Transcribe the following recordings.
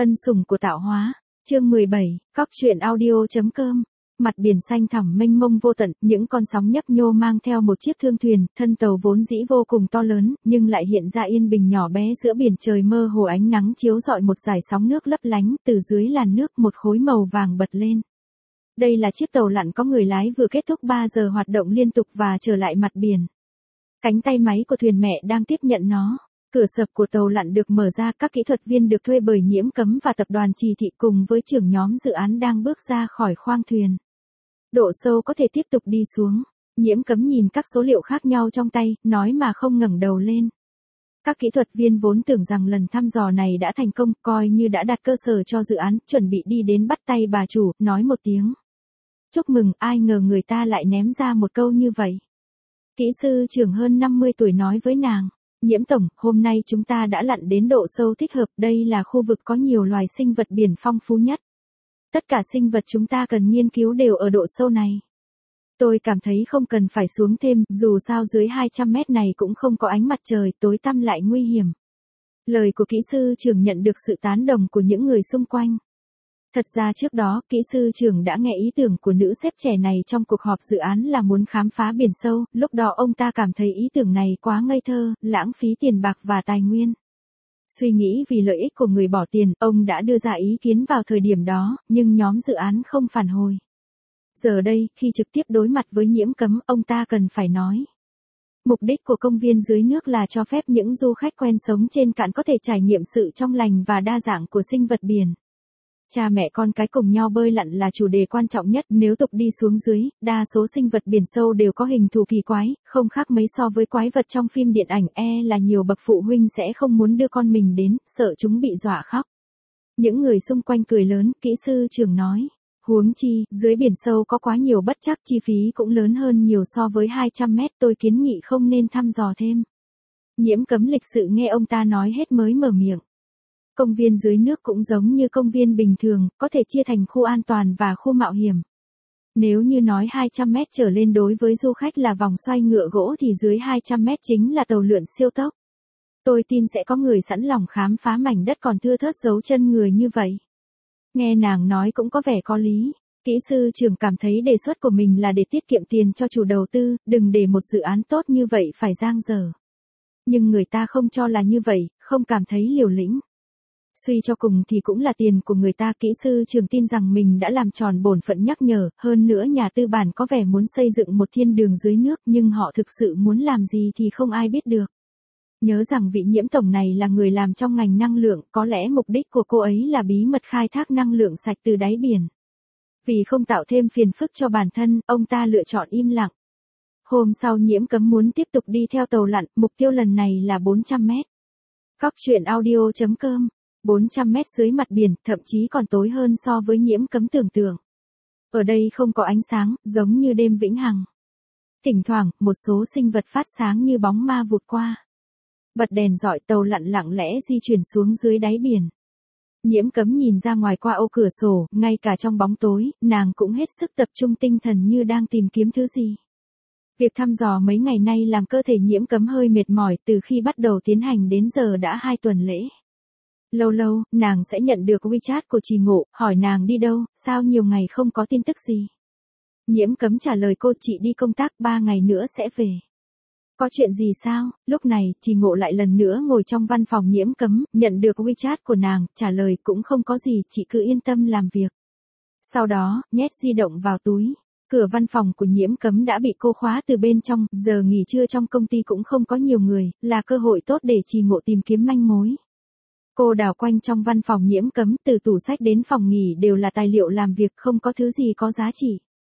Ân sủng của tạo hóa. Chương 17, Cóc truyện audio.com. Mặt biển xanh thẳm mênh mông vô tận, những con sóng nhấp nhô mang theo một chiếc thương thuyền, thân tàu vốn dĩ vô cùng to lớn, nhưng lại hiện ra yên bình nhỏ bé giữa biển trời mơ hồ, ánh nắng chiếu rọi một dải sóng nước lấp lánh, từ dưới làn nước một khối màu vàng bật lên. Đây là chiếc tàu lặn có người lái vừa kết thúc 3 giờ hoạt động liên tục và trở lại mặt biển. Cánh tay máy của thuyền mẹ đang tiếp nhận nó. Cửa sập của tàu lặn được mở ra, các kỹ thuật viên được thuê bởi Nhiễm Cấm và tập đoàn Trì Thị cùng với trưởng nhóm dự án đang bước ra khỏi khoang thuyền. Độ sâu có thể tiếp tục đi xuống. Nhiễm Cấm nhìn các số liệu khác nhau trong tay, nói mà không ngẩng đầu lên. Các kỹ thuật viên vốn tưởng rằng lần thăm dò này đã thành công, coi như đã đặt cơ sở cho dự án, chuẩn bị đi đến bắt tay bà chủ, nói một tiếng. Chúc mừng, ai ngờ người ta lại ném ra một câu như vậy. Kỹ sư trưởng hơn 50 tuổi nói với nàng. Nhiễm tổng, hôm nay chúng ta đã lặn đến độ sâu thích hợp, đây là khu vực có nhiều loài sinh vật biển phong phú nhất. Tất cả sinh vật chúng ta cần nghiên cứu đều ở độ sâu này. Tôi cảm thấy không cần phải xuống thêm, dù sao dưới 200 mét này cũng không có ánh mặt trời, tối tăm lại nguy hiểm. Lời của kỹ sư trưởng nhận được sự tán đồng của những người xung quanh. Thật ra trước đó, kỹ sư trưởng đã nghe ý tưởng của nữ sếp trẻ này trong cuộc họp dự án là muốn khám phá biển sâu, lúc đó ông ta cảm thấy ý tưởng này quá ngây thơ, lãng phí tiền bạc và tài nguyên. Suy nghĩ vì lợi ích của người bỏ tiền, ông đã đưa ra ý kiến vào thời điểm đó, nhưng nhóm dự án không phản hồi. Giờ đây, khi trực tiếp đối mặt với Nhiễm Cấm, ông ta cần phải nói. Mục đích của công viên dưới nước là cho phép những du khách quen sống trên cạn có thể trải nghiệm sự trong lành và đa dạng của sinh vật biển. Cha mẹ con cái cùng nhau bơi lặn là chủ đề quan trọng nhất, nếu tục đi xuống dưới, đa số sinh vật biển sâu đều có hình thù kỳ quái, không khác mấy so với quái vật trong phim điện ảnh, là nhiều bậc phụ huynh sẽ không muốn đưa con mình đến, sợ chúng bị dọa khóc. Những người xung quanh cười lớn, kỹ sư trưởng nói. Huống chi, dưới biển sâu có quá nhiều bất trắc, chi phí cũng lớn hơn nhiều so với 200 mét, tôi kiến nghị không nên thăm dò thêm. Nhiễm Cấm lịch sự nghe ông ta nói hết mới mở miệng. Công viên dưới nước cũng giống như công viên bình thường, có thể chia thành khu an toàn và khu mạo hiểm. Nếu như nói 200 mét trở lên đối với du khách là vòng xoay ngựa gỗ thì dưới 200 mét chính là tàu lượn siêu tốc. Tôi tin sẽ có người sẵn lòng khám phá mảnh đất còn thưa thớt dấu chân người như vậy. Nghe nàng nói cũng có vẻ có lý. Kỹ sư trưởng cảm thấy đề xuất của mình là để tiết kiệm tiền cho chủ đầu tư, đừng để một dự án tốt như vậy phải dang dở. Nhưng người ta không cho là như vậy, không cảm thấy liều lĩnh. Suy cho cùng thì cũng là tiền của người ta, kỹ sư trưởng tin rằng mình đã làm tròn bổn phận nhắc nhở, hơn nữa nhà tư bản có vẻ muốn xây dựng một thiên đường dưới nước nhưng họ thực sự muốn làm gì thì không ai biết được. Nhớ rằng vị Nhiễm tổng này là người làm trong ngành năng lượng, có lẽ mục đích của cô ấy là bí mật khai thác năng lượng sạch từ đáy biển. Vì không tạo thêm phiền phức cho bản thân, ông ta lựa chọn im lặng. Hôm sau Nhiễm Cấm muốn tiếp tục đi theo tàu lặn, mục tiêu lần này là 400 mét. Cóc truyện audio.com. 400 mét dưới mặt biển, thậm chí còn tối hơn so với Nhiễm Cấm tưởng tượng. Ở đây không có ánh sáng, giống như đêm vĩnh hằng. Thỉnh thoảng, một số sinh vật phát sáng như bóng ma vụt qua. Bật đèn rọi, tàu lặn lặng lẽ di chuyển xuống dưới đáy biển. Nhiễm Cấm nhìn ra ngoài qua ô cửa sổ, ngay cả trong bóng tối, nàng cũng hết sức tập trung tinh thần như đang tìm kiếm thứ gì. Việc thăm dò mấy ngày nay làm cơ thể Nhiễm Cấm hơi mệt mỏi, từ khi bắt đầu tiến hành đến giờ đã 2 tuần lễ. Lâu lâu, nàng sẽ nhận được WeChat của Trì Ngộ, hỏi nàng đi đâu, sao nhiều ngày không có tin tức gì. Nhiễm Cấm trả lời cô, chị đi công tác, 3 ngày nữa sẽ về. Có chuyện gì sao? Lúc này, Trì Ngộ lại lần nữa ngồi trong văn phòng Nhiễm Cấm, nhận được WeChat của nàng, trả lời cũng không có gì, chị cứ yên tâm làm việc. Sau đó, nhét di động vào túi. Cửa văn phòng của Nhiễm Cấm đã bị cô khóa từ bên trong, giờ nghỉ trưa trong công ty cũng không có nhiều người, là cơ hội tốt để Trì Ngộ tìm kiếm manh mối. Cô đào quanh trong văn phòng Nhiễm Cấm, từ tủ sách đến phòng nghỉ đều là tài liệu làm việc, không có thứ gì có giá trị.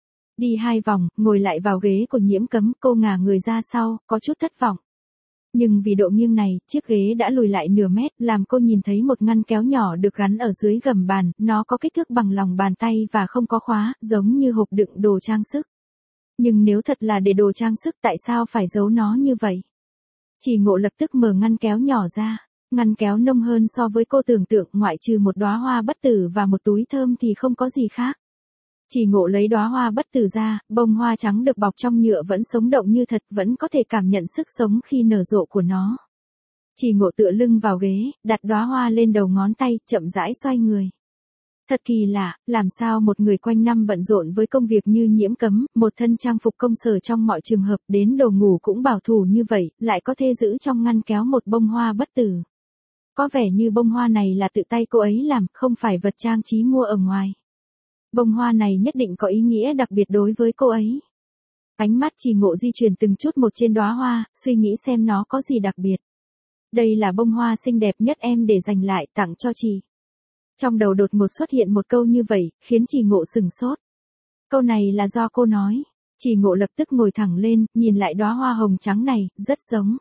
Đi 2 vòng, ngồi lại vào ghế của Nhiễm Cấm, cô ngả người ra sau, có chút thất vọng. Nhưng vì độ nghiêng này, chiếc ghế đã lùi lại nửa mét, làm cô nhìn thấy một ngăn kéo nhỏ được gắn ở dưới gầm bàn, nó có kích thước bằng lòng bàn tay và không có khóa, giống như hộp đựng đồ trang sức. Nhưng nếu thật là để đồ trang sức, tại sao phải giấu nó như vậy? Trì Ngộ lập tức mở ngăn kéo nhỏ ra. Ngăn kéo nông hơn so với cô tưởng tượng, ngoại trừ một đóa hoa bất tử và một túi thơm thì không có gì khác. Trì Ngộ lấy đóa hoa bất tử ra, bông hoa trắng được bọc trong nhựa vẫn sống động như thật, vẫn có thể cảm nhận sức sống khi nở rộ của nó. Chỉ Ngộ tựa lưng vào ghế, đặt đóa hoa lên đầu ngón tay, chậm rãi xoay người. Thật kỳ lạ, làm sao một người quanh năm bận rộn với công việc như Nhiễm Cấm, một thân trang phục công sở trong mọi trường hợp, đến đồ ngủ cũng bảo thủ như vậy, lại có thể giữ trong ngăn kéo một bông hoa bất tử. Có vẻ như bông hoa này là tự tay cô ấy làm, không phải vật trang trí mua ở ngoài. Bông hoa này nhất định có ý nghĩa đặc biệt đối với cô ấy. Ánh mắt Chỉ Ngộ di chuyển từng chút một trên đóa hoa, suy nghĩ xem nó có gì đặc biệt. Đây là bông hoa xinh đẹp nhất em để dành lại tặng cho chị. Trong đầu đột ngột xuất hiện một câu như vậy, khiến Chỉ Ngộ sừng sốt. Câu này là do cô nói. Chỉ Ngộ lập tức ngồi thẳng lên, nhìn lại đóa hoa hồng trắng này, rất giống.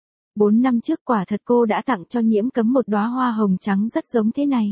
4 năm trước quả thật cô đã tặng cho Nhiễm Cấm một đóa hoa hồng trắng rất giống thế này.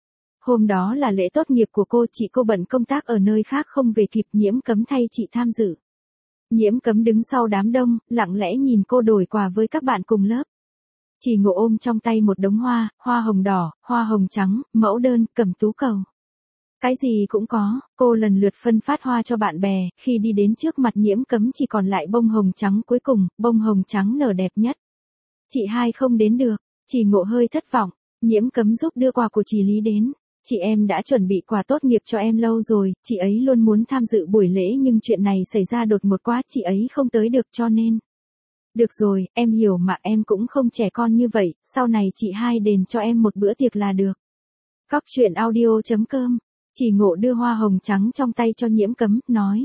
Hôm đó là lễ tốt nghiệp của cô bận công tác ở nơi khác không về kịp, Nhiễm Cấm thay chị tham dự. Nhiễm Cấm đứng sau đám đông, lặng lẽ nhìn cô đổi quà với các bạn cùng lớp. Chỉ Ngộ ôm trong tay một đống hoa, hoa hồng đỏ, hoa hồng trắng, mẫu đơn, cẩm tú cầu. Cái gì cũng có, cô lần lượt phân phát hoa cho bạn bè, khi đi đến trước mặt Nhiễm Cấm chỉ còn lại bông hồng trắng cuối cùng, bông hồng trắng nở đẹp nhất. Chị hai không đến được, Chỉ Ngộ hơi thất vọng, Nhiễm Cấm giúp đưa quà của chị Lý đến. Chị em đã chuẩn bị quà tốt nghiệp cho em lâu rồi, chị ấy luôn muốn tham dự buổi lễ nhưng chuyện này xảy ra đột ngột quá, chị ấy không tới được cho nên. Được rồi, em hiểu mà, em cũng không trẻ con như vậy, sau này chị hai đền cho em một bữa tiệc là được. Cóc truyện audio.com. Chỉ Ngộ đưa hoa hồng trắng trong tay cho Nhiễm Cấm, nói.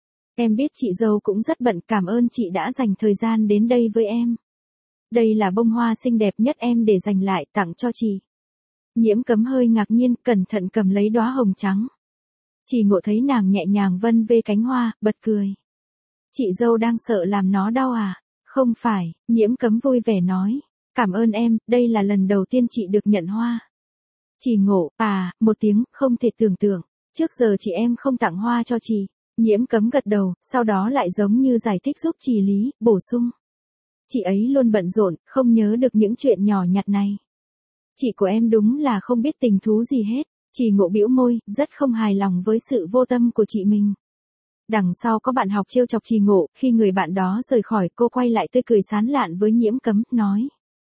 Em biết chị dâu cũng rất bận, cảm ơn chị đã dành thời gian đến đây với em. Đây là bông hoa xinh đẹp nhất em để dành lại tặng cho chị. Nhiễm Cấm hơi ngạc nhiên, cẩn thận cầm lấy đóa hồng trắng. Chỉ Ngộ thấy nàng nhẹ nhàng vân vê cánh hoa, bật cười. Chị dâu đang sợ làm nó đau à? Không phải, Nhiễm Cấm vui vẻ nói. Cảm ơn em, đây là lần đầu tiên chị được nhận hoa. Chỉ Ngộ, một tiếng, không thể tưởng tượng. Trước giờ chị em không tặng hoa cho chị. Nhiễm Cấm gật đầu, sau đó lại giống như giải thích giúp chị Lý, bổ sung. Chị ấy luôn bận rộn, không nhớ được những chuyện nhỏ nhặt này. Chị của em đúng là không biết tình thú gì hết. Chỉ Ngộ bĩu môi, rất không hài lòng với sự vô tâm của chị mình. Đằng sau có bạn học trêu chọc Chỉ Ngộ, khi người bạn đó rời khỏi, cô quay lại tươi cười sán lạn với Nhiễm Cấm, nói.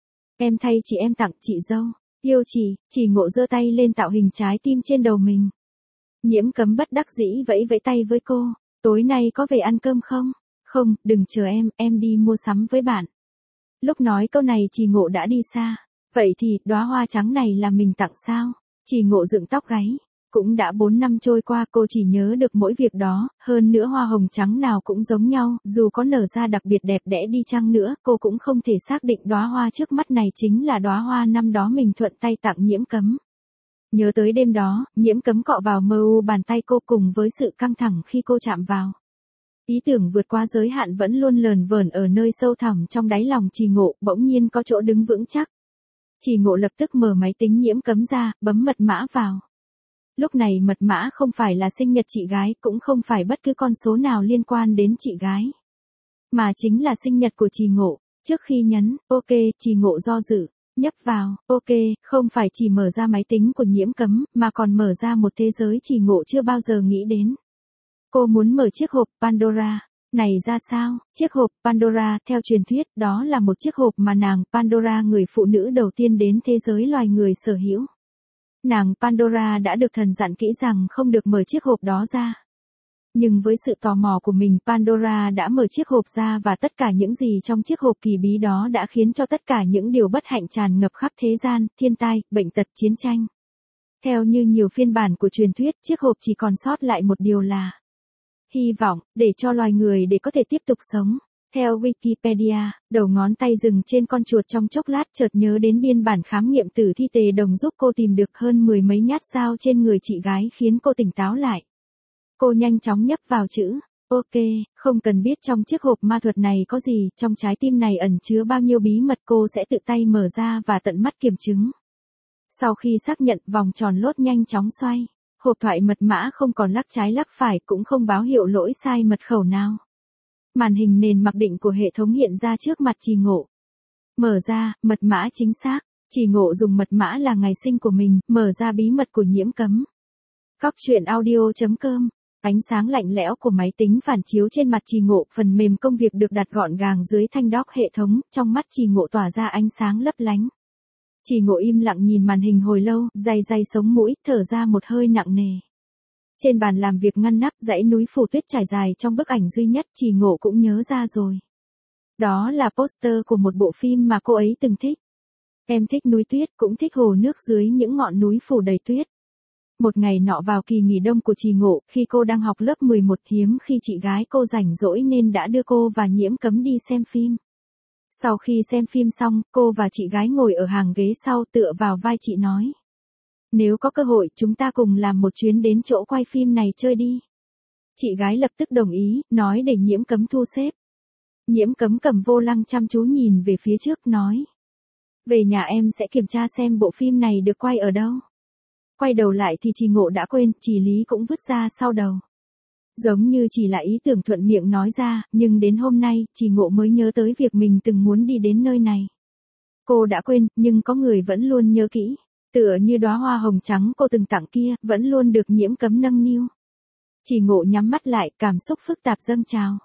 Em thay chị em tặng chị dâu. Yêu chị. Chỉ Ngộ giơ tay lên tạo hình trái tim trên đầu mình. Nhiễm Cấm bất đắc dĩ vẫy vẫy tay với cô. Tối nay có về ăn cơm không? Không, đừng chờ em đi mua sắm với bạn. Lúc nói câu này Chỉ Ngộ đã đi xa. Vậy thì, đóa hoa trắng này là mình tặng sao? Chỉ Ngộ dựng tóc gáy. Cũng đã 4 năm trôi qua, cô chỉ nhớ được mỗi việc đó, hơn nữa hoa hồng trắng nào cũng giống nhau, dù có nở ra đặc biệt đẹp đẽ đi chăng nữa, cô cũng không thể xác định đóa hoa trước mắt này chính là đóa hoa năm đó mình thuận tay tặng Nhiễm Cấm. Nhớ tới đêm đó, Nhiễm Cấm cọ vào mơ u bàn tay cô cùng với sự căng thẳng khi cô chạm vào. Ý tưởng vượt qua giới hạn vẫn luôn lờn vờn ở nơi sâu thẳm trong đáy lòng Chỉ Ngộ, bỗng nhiên có chỗ đứng vững chắc. Chỉ Ngộ lập tức mở máy tính Nhiễm Cấm ra, bấm mật mã vào. Lúc này mật mã không phải là sinh nhật chị gái, cũng không phải bất cứ con số nào liên quan đến chị gái. Mà chính là sinh nhật của Chỉ Ngộ. Trước khi nhấn, OK, Chỉ Ngộ do dự, nhấp vào, OK, không phải chỉ mở ra máy tính của Nhiễm Cấm, mà còn mở ra một thế giới Chỉ Ngộ chưa bao giờ nghĩ đến. Cô muốn mở chiếc hộp Pandora. Này ra sao? Chiếc hộp Pandora, theo truyền thuyết, đó là một chiếc hộp mà nàng Pandora, người phụ nữ đầu tiên đến thế giới loài người sở hữu. Nàng Pandora đã được thần dặn kỹ rằng không được mở chiếc hộp đó ra. Nhưng với sự tò mò của mình, Pandora đã mở chiếc hộp ra và tất cả những gì trong chiếc hộp kỳ bí đó đã khiến cho tất cả những điều bất hạnh tràn ngập khắp thế gian, thiên tai, bệnh tật, chiến tranh. Theo như nhiều phiên bản của truyền thuyết, chiếc hộp chỉ còn sót lại một điều là hy vọng, để cho loài người để có thể tiếp tục sống. Theo Wikipedia, đầu ngón tay dừng trên con chuột trong chốc lát, chợt nhớ đến biên bản khám nghiệm tử thi tề đồng giúp cô tìm được hơn 10 mấy nhát dao trên người chị gái khiến cô tỉnh táo lại. Cô nhanh chóng nhấp vào chữ OK, không cần biết trong chiếc hộp ma thuật này có gì, trong trái tim này ẩn chứa bao nhiêu bí mật cô sẽ tự tay mở ra và tận mắt kiểm chứng. Sau khi xác nhận, vòng tròn lốt nhanh chóng xoay. Hộp thoại mật mã không còn lắc trái lắc phải, cũng không báo hiệu lỗi sai mật khẩu nào. Màn hình nền mặc định của hệ thống hiện ra trước mặt Chỉ Ngộ. Mở ra, mật mã chính xác. Chỉ Ngộ dùng mật mã là ngày sinh của mình, mở ra bí mật của Nhiễm Cấm. Cóc truyện audio.com Ánh sáng lạnh lẽo của máy tính phản chiếu trên mặt Trì Ngộ, phần mềm công việc được đặt gọn gàng dưới thanh dock hệ thống, trong mắt Trì Ngộ tỏa ra ánh sáng lấp lánh. Trì Ngộ im lặng nhìn màn hình hồi lâu, day day sống mũi, thở ra một hơi nặng nề. Trên bàn làm việc ngăn nắp, dãy núi phủ tuyết trải dài trong bức ảnh duy nhất Trì Ngộ cũng nhớ ra rồi. Đó là poster của một bộ phim mà cô ấy từng thích. Em thích núi tuyết, cũng thích hồ nước dưới những ngọn núi phủ đầy tuyết. Một ngày nọ vào kỳ nghỉ đông của Trì Ngộ, khi cô đang học lớp 11, hiếm khi chị gái cô rảnh rỗi nên đã đưa cô và Nhiễm Cấm đi xem phim. Sau khi xem phim xong, cô và chị gái ngồi ở hàng ghế sau tựa vào vai chị nói. Nếu có cơ hội, chúng ta cùng làm một chuyến đến chỗ quay phim này chơi đi. Chị gái lập tức đồng ý, nói để Nhiễm Cấm thu xếp. Nhiễm Cấm cầm vô lăng chăm chú nhìn về phía trước, nói. Về nhà em sẽ kiểm tra xem bộ phim này được quay ở đâu. Quay đầu lại thì Trì Ngộ đã quên, Trì Lý cũng vứt ra sau đầu. Giống như chỉ là ý tưởng thuận miệng nói ra, nhưng đến hôm nay, Trì Ngộ mới nhớ tới việc mình từng muốn đi đến nơi này. Cô đã quên, nhưng có người vẫn luôn nhớ kỹ. Tựa như đóa hoa hồng trắng cô từng tặng kia, vẫn luôn được Nhiễm Cấm nâng niu. Trì Ngộ nhắm mắt lại, cảm xúc phức tạp dâng trào.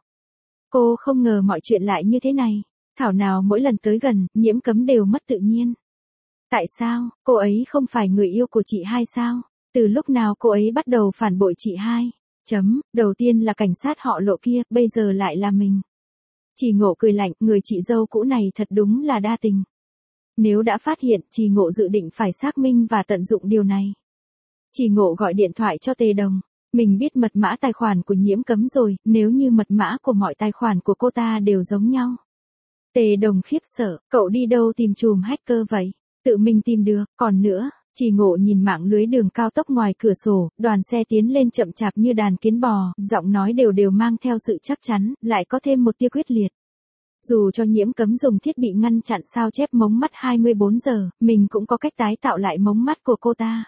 Cô không ngờ mọi chuyện lại như thế này. Thảo nào mỗi lần tới gần, Nhiễm Cấm đều mất tự nhiên. Tại sao, cô ấy không phải người yêu của chị hai sao? Từ lúc nào cô ấy bắt đầu phản bội chị hai? Đầu tiên là cảnh sát họ Lộ kia, bây giờ lại là mình. Trì Ngộ cười lạnh, người chị dâu cũ này thật đúng là đa tình. Nếu đã phát hiện, Trì Ngộ dự định phải xác minh và tận dụng điều này. Trì Ngộ gọi điện thoại cho Tề Đồng. Mình biết mật mã tài khoản của Nhiễm Cấm rồi, nếu như mật mã của mọi tài khoản của cô ta đều giống nhau. Tề Đồng khiếp sợ, cậu đi đâu tìm chùm hacker vậy? Tự mình tìm được, còn nữa, Trì Ngộ nhìn mạng lưới đường cao tốc ngoài cửa sổ, đoàn xe tiến lên chậm chạp như đàn kiến bò, giọng nói đều mang theo sự chắc chắn, lại có thêm một tia quyết liệt. Dù cho Nhiễm Cấm dùng thiết bị ngăn chặn sao chép mống mắt 24 giờ, mình cũng có cách tái tạo lại mống mắt của cô ta.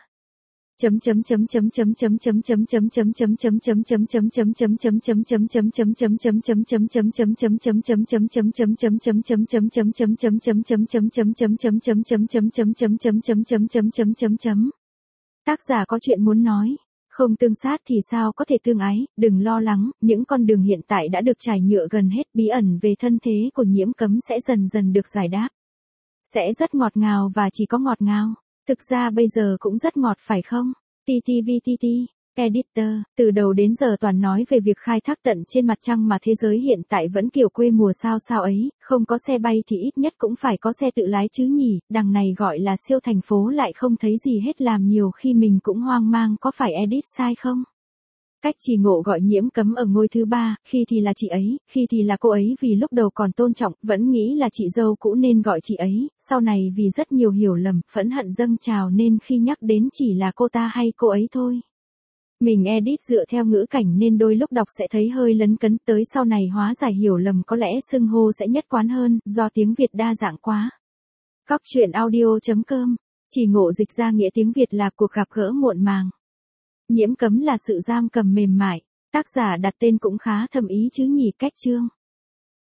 Tác giả có chuyện muốn nói. Không tương sát thì sao có thể tương ái, đừng lo lắng, những con đường hiện tại đã được trải nhựa gần hết, bí ẩn về thân thế của Nhiễm Cấm sẽ dần dần được giải đáp. Sẽ rất ngọt ngào và chỉ có ngọt ngào. Thực ra bây giờ cũng rất ngọt phải không? TTVTT, Editor, từ đầu đến giờ toàn nói về việc khai thác tận trên mặt trăng mà thế giới hiện tại vẫn kiểu quê mùa sao ấy, không có xe bay thì ít nhất cũng phải có xe tự lái chứ nhỉ, đằng này gọi là siêu thành phố lại không thấy gì hết, làm nhiều khi mình cũng hoang mang có phải edit sai không? Cách Trì Ngộ gọi Nhiễm Cấm ở ngôi thứ 3, khi thì là chị ấy, khi thì là cô ấy, vì lúc đầu còn tôn trọng, vẫn nghĩ là chị dâu cũ nên gọi chị ấy, sau này vì rất nhiều hiểu lầm, phẫn hận dâng trào nên khi nhắc đến chỉ là cô ta hay cô ấy thôi. Mình edit dựa theo ngữ cảnh nên đôi lúc đọc sẽ thấy hơi lấn cấn, tới sau này hóa giải hiểu lầm có lẽ xưng hô sẽ nhất quán hơn, do tiếng Việt đa dạng quá. Cóc truyện audio.com, Trì Ngộ dịch ra nghĩa tiếng Việt là cuộc gặp gỡ muộn màng. Nhiễm Cấm là sự giam cầm mềm mại, tác giả đặt tên cũng khá thâm ý chứ nhỉ, cách chương.